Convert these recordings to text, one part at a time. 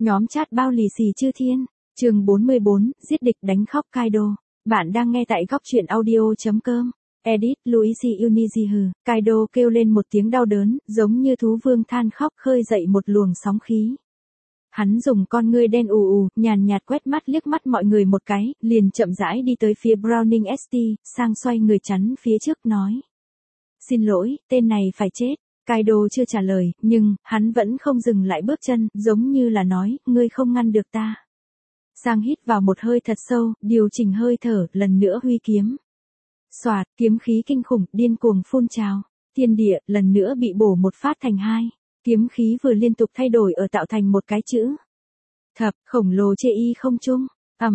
Nhóm chat bao lì xì chư thiên. Chương 44, giết địch đánh khóc Kaido. Bạn đang nghe tại góc truyện audio.com. Edit Luigi Unizihu. Kaido kêu lên một tiếng đau đớn, giống như thú vương than khóc khơi dậy một luồng sóng khí. Hắn dùng con ngươi đen nhàn nhạt quét mắt liếc mắt mọi người một cái, liền chậm rãi đi tới phía Browning ST, sang xoay người chắn phía trước nói. Xin lỗi, tên này phải chết. Kaido chưa trả lời, nhưng, hắn vẫn không dừng lại bước chân, giống như là nói, ngươi không ngăn được ta. Sang hít vào một hơi thật sâu, điều chỉnh hơi thở, lần nữa huy kiếm. Xoạt, kiếm khí kinh khủng, điên cuồng phun trào. Thiên địa, lần nữa bị bổ một phát thành hai. Kiếm khí vừa liên tục thay đổi ở tạo thành một cái chữ. Thập, khổng lồ chê y không trung.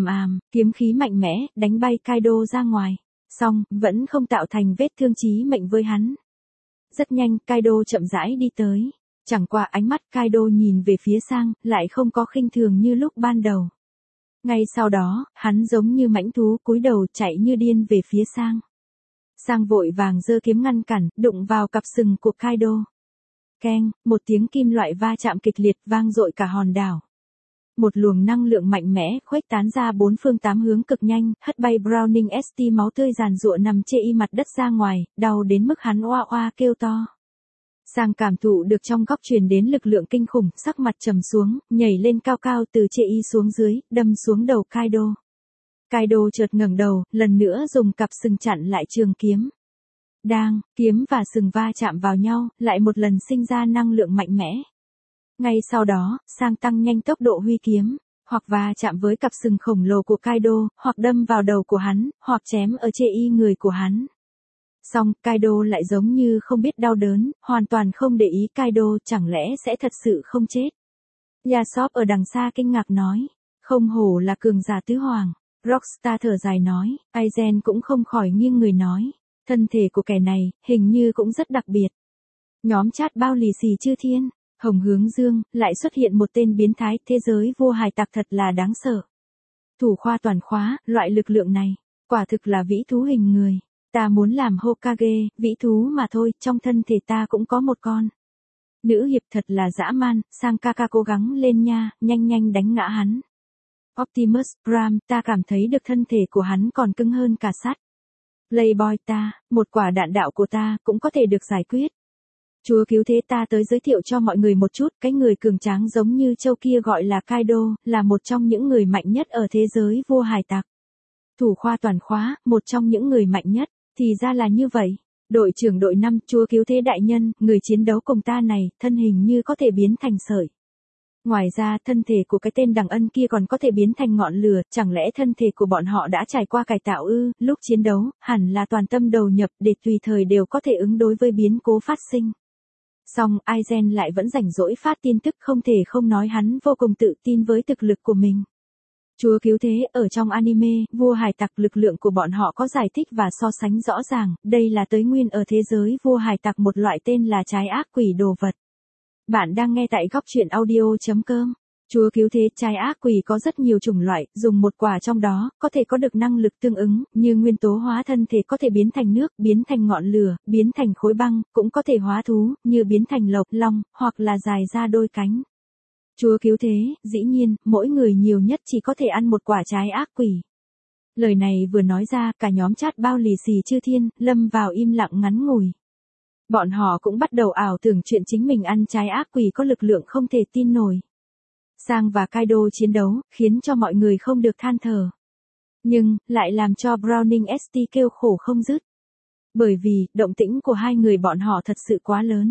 Kiếm khí mạnh mẽ, đánh bay Kaido ra ngoài. Xong, vẫn không tạo thành vết thương chí mệnh với hắn. Rất nhanh, Kaido chậm rãi đi tới. Chẳng qua ánh mắt Kaido nhìn về phía Sang, lại không có khinh thường như lúc ban đầu. Ngay sau đó, hắn giống như mãnh thú cúi đầu chạy như điên về phía Sang. Sang vội vàng giơ kiếm ngăn cản, đụng vào cặp sừng của Kaido. Keng, một tiếng kim loại va chạm kịch liệt vang dội cả hòn đảo. Một luồng năng lượng mạnh mẽ khuếch tán ra bốn phương tám hướng cực nhanh, hất bay Browning ST máu tươi giàn giụa nằm chê y mặt đất ra ngoài, đau đến mức hắn oa oa kêu to. Sang cảm thụ được trong góc truyền đến lực lượng kinh khủng, sắc mặt trầm xuống, nhảy lên cao cao từ chê y xuống dưới, đâm xuống đầu Kaido. Kaido chợt ngẩng đầu, lần nữa dùng cặp sừng chặn lại trường kiếm. Đang, kiếm và sừng va chạm vào nhau, lại một lần sinh ra năng lượng mạnh mẽ. Ngay sau đó, Sang tăng nhanh tốc độ huy kiếm, hoặc va chạm với cặp sừng khổng lồ của Kaido, hoặc đâm vào đầu của hắn, hoặc chém ở chê y người của hắn. Xong, Kaido lại giống như không biết đau đớn, hoàn toàn không để ý Kaido, chẳng lẽ sẽ thật sự không chết. Yasop ở đằng xa kinh ngạc nói, không hổ là cường giả tứ hoàng. Rockstar thở dài nói, Aizen cũng không khỏi nghiêng người nói, thân thể của kẻ này, hình như cũng rất đặc biệt. Nhóm chat bao lì xì chư thiên. Hồng Hướng Dương, lại xuất hiện một tên biến thái, thế giới vô hài tặc thật là đáng sợ. Thủ khoa toàn khóa, loại lực lượng này, quả thực là vĩ thú hình người. Ta muốn làm Hokage, vĩ thú mà thôi, trong thân thể ta cũng có một con. Nữ hiệp thật là dã man, Sang Kaka cố gắng lên nha, nhanh đánh ngã hắn. Optimus Prime, ta cảm thấy được thân thể của hắn còn cứng hơn cả sắt. Playboy ta, một quả đạn đạo của ta cũng có thể được giải quyết. Chúa cứu thế ta tới giới thiệu cho mọi người một chút, cái người cường tráng giống như châu kia gọi là Kaido, là một trong những người mạnh nhất ở thế giới vô hài tặc. Thủ khoa toàn khóa, một trong những người mạnh nhất, thì ra là như vậy. Đội trưởng đội 5, chúa cứu thế đại nhân, người chiến đấu cùng ta này, thân hình như có thể biến thành sợi. Ngoài ra, thân thể của cái tên Đằng Ân kia còn có thể biến thành ngọn lửa, chẳng lẽ thân thể của bọn họ đã trải qua cải tạo ư? Lúc chiến đấu, hẳn là toàn tâm đầu nhập để tùy thời đều có thể ứng đối với biến cố phát sinh. Song, Aizen lại vẫn rảnh rỗi phát tin tức, không thể không nói hắn vô cùng tự tin với thực lực của mình. Chúa cứu thế, ở trong anime, vua hải tặc lực lượng của bọn họ có giải thích và so sánh rõ ràng, đây là tới nguyên ở thế giới vua hải tặc một loại tên là trái ác quỷ đồ vật. Bạn đang nghe tại góc truyện audio.com. Chúa cứu thế, trái ác quỷ có rất nhiều chủng loại, dùng một quả trong đó, có thể có được năng lực tương ứng, như nguyên tố hóa thân thể có thể biến thành nước, biến thành ngọn lửa, biến thành khối băng, cũng có thể hóa thú, như biến thành lộc, long, hoặc là dài ra đôi cánh. Chúa cứu thế, dĩ nhiên, mỗi người nhiều nhất chỉ có thể ăn một quả trái ác quỷ. Lời này vừa nói ra, cả nhóm chat bao lì xì chư thiên, lâm vào im lặng ngắn ngủi. Bọn họ cũng bắt đầu ảo tưởng chuyện chính mình ăn trái ác quỷ có lực lượng không thể tin nổi. Sang và Kaido chiến đấu, khiến cho mọi người không được than thở. Nhưng, lại làm cho Browning ST kêu khổ không dứt. Bởi vì, động tĩnh của hai người bọn họ thật sự quá lớn.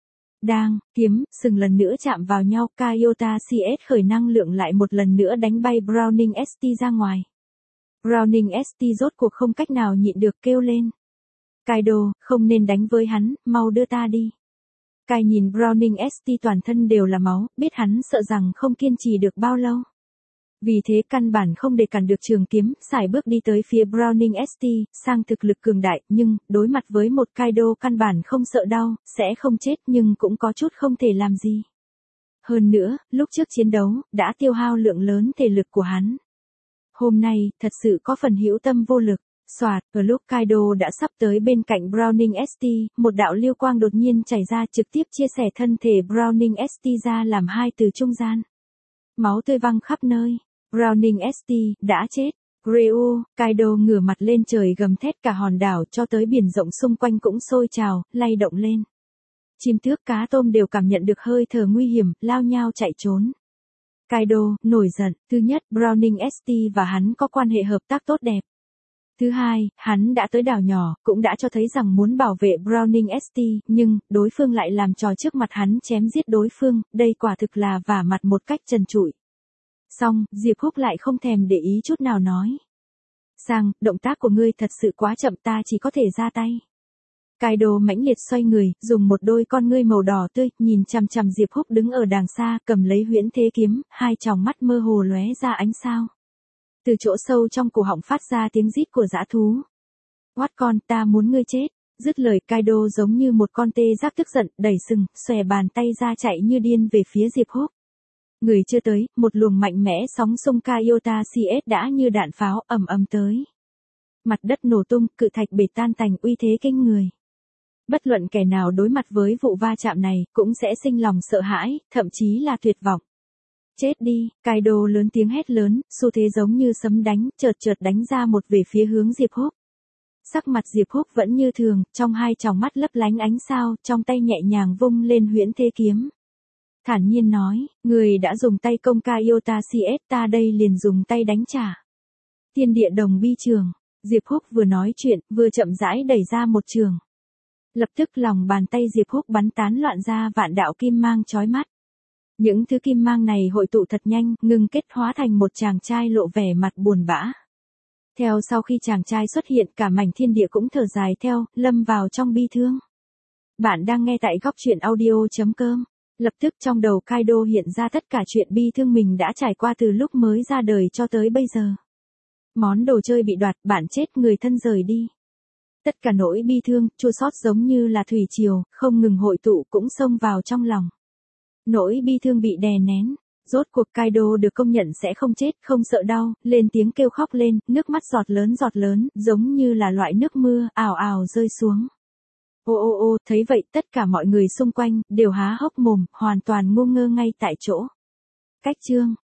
Đang, kiếm, sừng lần nữa chạm vào nhau, Kaiota CS khởi năng lượng lại một lần nữa đánh bay Browning ST ra ngoài. Browning ST rốt cuộc không cách nào nhịn được kêu lên. Kaido, không nên đánh với hắn, mau đưa ta đi. Kai nhìn Browning ST toàn thân đều là máu, biết hắn sợ rằng không kiên trì được bao lâu. Vì thế căn bản không để cản được trường kiếm, sải bước đi tới phía Browning ST, Sang thực lực cường đại, nhưng, đối mặt với một Kaido căn bản không sợ đau, sẽ không chết nhưng cũng có chút không thể làm gì. Hơn nữa, lúc trước chiến đấu, đã tiêu hao lượng lớn thể lực của hắn. Hôm nay, thật sự có phần hữu tâm vô lực. Soạt, ở lúc Kaido đã sắp tới bên cạnh Browning ST, một đạo lưu quang đột nhiên chảy ra trực tiếp chia sẻ thân thể Browning ST ra làm hai từ trung gian. Máu tươi văng khắp nơi. Browning ST, đã chết. Ryu, Kaido ngửa mặt lên trời gầm thét cả hòn đảo cho tới biển rộng xung quanh cũng sôi trào, lay động lên. Chim tước cá tôm đều cảm nhận được hơi thở nguy hiểm, lao nhao chạy trốn. Kaido, nổi giận, thứ nhất, Browning ST và hắn có quan hệ hợp tác tốt đẹp. Thứ hai, hắn đã tới đảo nhỏ, cũng đã cho thấy rằng muốn bảo vệ Browning ST, nhưng, đối phương lại làm trò trước mặt hắn chém giết đối phương, đây quả thực là vả mặt một cách trần trụi. Xong, Diệp Húc lại không thèm để ý chút nào nói. Sang, động tác của ngươi thật sự quá chậm, ta chỉ có thể ra tay. Kaido mãnh liệt xoay người, dùng một đôi con ngươi màu đỏ tươi, nhìn chằm chằm Diệp Húc đứng ở đàng xa, cầm lấy huyễn thế kiếm, hai tròng mắt mơ hồ lóe ra ánh sao. Từ chỗ sâu trong cổ họng phát ra tiếng rít của dã thú. Quát con, ta muốn ngươi chết. Dứt lời, Kaido giống như một con tê giác tức giận, đẩy sừng, xòe bàn tay ra chạy như điên về phía Diệp Húc. Người chưa tới, một luồng mạnh mẽ sóng xung Kaiota CS đã như đạn pháo ầm ầm tới. Mặt đất nổ tung, cự thạch bể tan tành, uy thế kinh người. Bất luận kẻ nào đối mặt với vụ va chạm này, cũng sẽ sinh lòng sợ hãi, thậm chí là tuyệt vọng. Chết đi, Kaido lớn tiếng hét lớn, xu thế giống như sấm đánh, chợt đánh ra một về phía hướng Diệp Húc. Sắc mặt Diệp Húc vẫn như thường, trong hai tròng mắt lấp lánh ánh sao, trong tay nhẹ nhàng vung lên huyễn thế kiếm. Thản nhiên nói, người đã dùng tay công Kaiota CS, ta đây liền dùng tay đánh trả. Thiên địa đồng bi trường, Diệp Húc vừa nói chuyện, vừa chậm rãi đẩy ra một trường. Lập tức lòng bàn tay Diệp Húc bắn tán loạn ra vạn đạo kim mang chói mắt. Những thứ kim mang này hội tụ thật nhanh, ngưng kết hóa thành một chàng trai lộ vẻ mặt buồn bã. Theo sau khi chàng trai xuất hiện, cả mảnh thiên địa cũng thở dài theo, lâm vào trong bi thương. Bạn đang nghe tại góc truyện audio.com. Lập tức trong đầu Kaido hiện ra tất cả chuyện bi thương mình đã trải qua từ lúc mới ra đời cho tới bây giờ. Món đồ chơi bị đoạt, bạn chết, người thân rời đi. Tất cả nỗi bi thương, chua xót giống như là thủy triều, không ngừng hội tụ cũng xông vào trong lòng. Nỗi bi thương bị đè nén. Rốt cuộc Kaido được công nhận sẽ không chết, không sợ đau, lên tiếng kêu khóc lên, nước mắt giọt lớn, giống như là loại nước mưa, ào ào rơi xuống. Ô, thấy vậy tất cả mọi người xung quanh, đều há hốc mồm, hoàn toàn ngu ngơ ngay tại chỗ. Cách chương.